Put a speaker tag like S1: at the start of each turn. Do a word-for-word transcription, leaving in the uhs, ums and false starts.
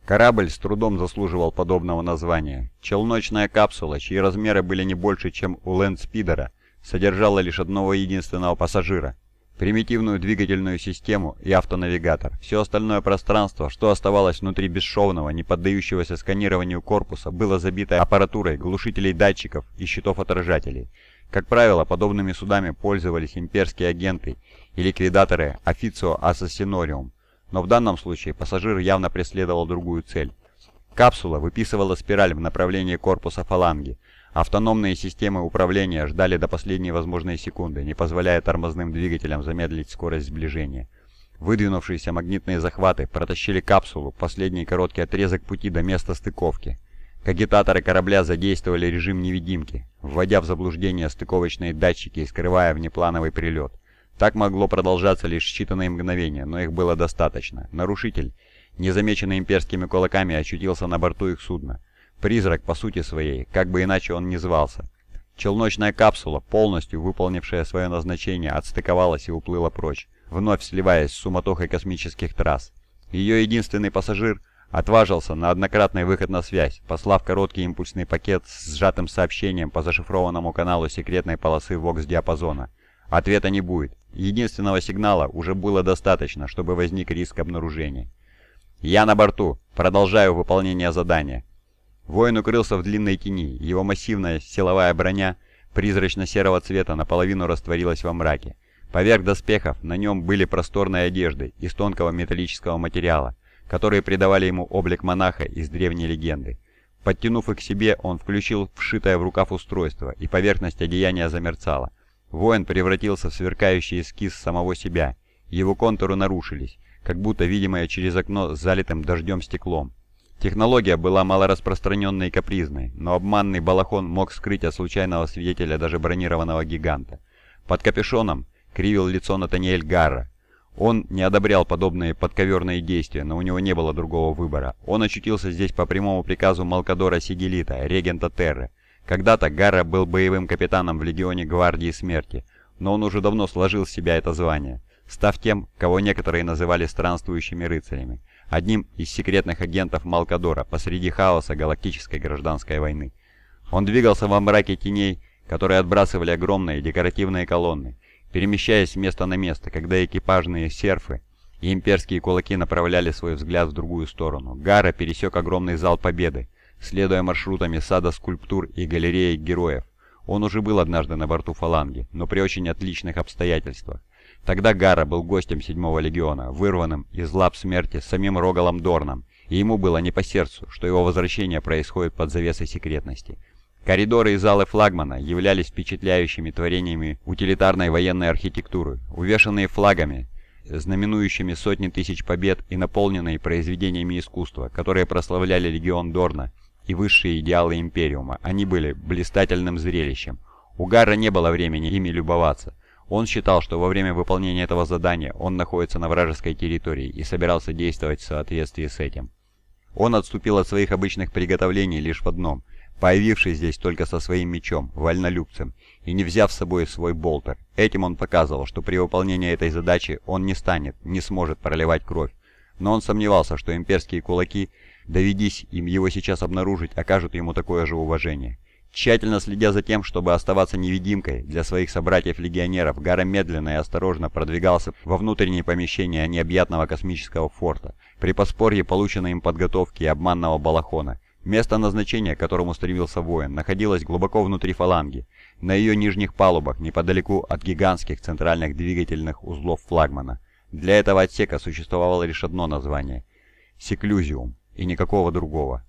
S1: Корабль с трудом заслуживал подобного названия. Челночная капсула, чьи размеры были не больше, чем у Лэндспидера, содержала лишь одного единственного пассажира. Примитивную двигательную систему и автонавигатор. Все остальное пространство, что оставалось внутри бесшовного, не поддающегося сканированию корпуса, было забито аппаратурой глушителей датчиков и щитов-отражателей. Как правило, подобными судами пользовались имперские агенты и ликвидаторы Officio Assassinorum. Но в данном случае пассажир явно преследовал другую цель. Капсула выписывала спираль в направлении корпуса фаланги. Автономные системы управления ждали до последней возможной секунды, не позволяя тормозным двигателям замедлить скорость сближения. Выдвинувшиеся магнитные захваты протащили капсулу последний короткий отрезок пути до места стыковки. Кагитаторы корабля задействовали режим невидимки, вводя в заблуждение стыковочные датчики и скрывая внеплановый прилет. Так могло продолжаться лишь считанные мгновения, но их было достаточно. Нарушитель, незамеченный имперскими кулаками, очутился на борту их судна. Призрак по сути своей, как бы иначе он ни звался. Челночная капсула, полностью выполнившая свое назначение, отстыковалась и уплыла прочь, вновь сливаясь с суматохой космических трасс. Ее единственный пассажир отважился на однократный выход на связь, послав короткий импульсный пакет с сжатым сообщением по зашифрованному каналу секретной полосы вокс-диапазона. Ответа не будет. Единственного сигнала уже было достаточно, чтобы возник риск обнаружения. «Я на борту. Продолжаю выполнение задания». Воин укрылся в длинной тени. Его массивная силовая броня призрачно-серого цвета наполовину растворилась во мраке. Поверх доспехов на нем были просторные одежды из тонкого металлического материала, которые придавали ему облик монаха из древней легенды. Подтянув их к себе, он включил вшитое в рукав устройство, и поверхность одеяния замерцала. Воин превратился в сверкающий эскиз самого себя. Его контуры нарушились, как будто видимое через окно с залитым дождем стеклом. Технология была малораспространенной и капризной, но обманный балахон мог скрыть от случайного свидетеля даже бронированного гиганта. Под капюшоном кривил лицо Натаниэль Гарра. Он не одобрял подобные подковерные действия, но у него не было другого выбора. Он очутился здесь по прямому приказу Малкадора Сигелита, регента Терры. Когда-то Гарра был боевым капитаном в легионе Гвардии Смерти, но он уже давно сложил с себя это звание, став тем, кого некоторые называли странствующими рыцарями, одним из секретных агентов Малкадора посреди хаоса галактической гражданской войны. Он двигался во мраке теней, которые отбрасывали огромные декоративные колонны, перемещаясь с места на место, когда экипажные серфы и имперские кулаки направляли свой взгляд в другую сторону. Гарра пересек огромный зал Победы, следуя маршрутами сада скульптур и галереи героев. Он уже был однажды на борту фаланги, но при очень отличных обстоятельствах. Тогда Гарра был гостем седьмого легиона, вырванным из лап смерти самим Рогалом Дорном, и ему было не по сердцу, что его возвращение происходит под завесой секретности. Коридоры и залы флагмана являлись впечатляющими творениями утилитарной военной архитектуры, увешанные флагами, знаменующими сотни тысяч побед и наполненные произведениями искусства, которые прославляли легион Дорна и высшие идеалы Империума. Они были блистательным зрелищем. У Гарра не было времени ими любоваться. Он считал, что во время выполнения этого задания он находится на вражеской территории и собирался действовать в соответствии с этим. Он отступил от своих обычных приготовлений лишь в одном, появившись здесь только со своим мечом, вольнолюбцем, и не взяв с собой свой болтер. Этим он показывал, что при выполнении этой задачи он не станет, не сможет проливать кровь. Но он сомневался, что имперские кулаки, доведись им его сейчас обнаружить, окажут ему такое же уважение. Тщательно следя за тем, чтобы оставаться невидимкой для своих собратьев-легионеров, Гарра медленно и осторожно продвигался во внутренние помещения необъятного космического форта, при подспорье полученной им подготовки и обманного балахона. Место назначения, к которому стремился воин, находилось глубоко внутри фаланги, на ее нижних палубах, неподалеку от гигантских центральных двигательных узлов флагмана. Для этого отсека существовало лишь одно название – «Секлюзиум», и никакого другого.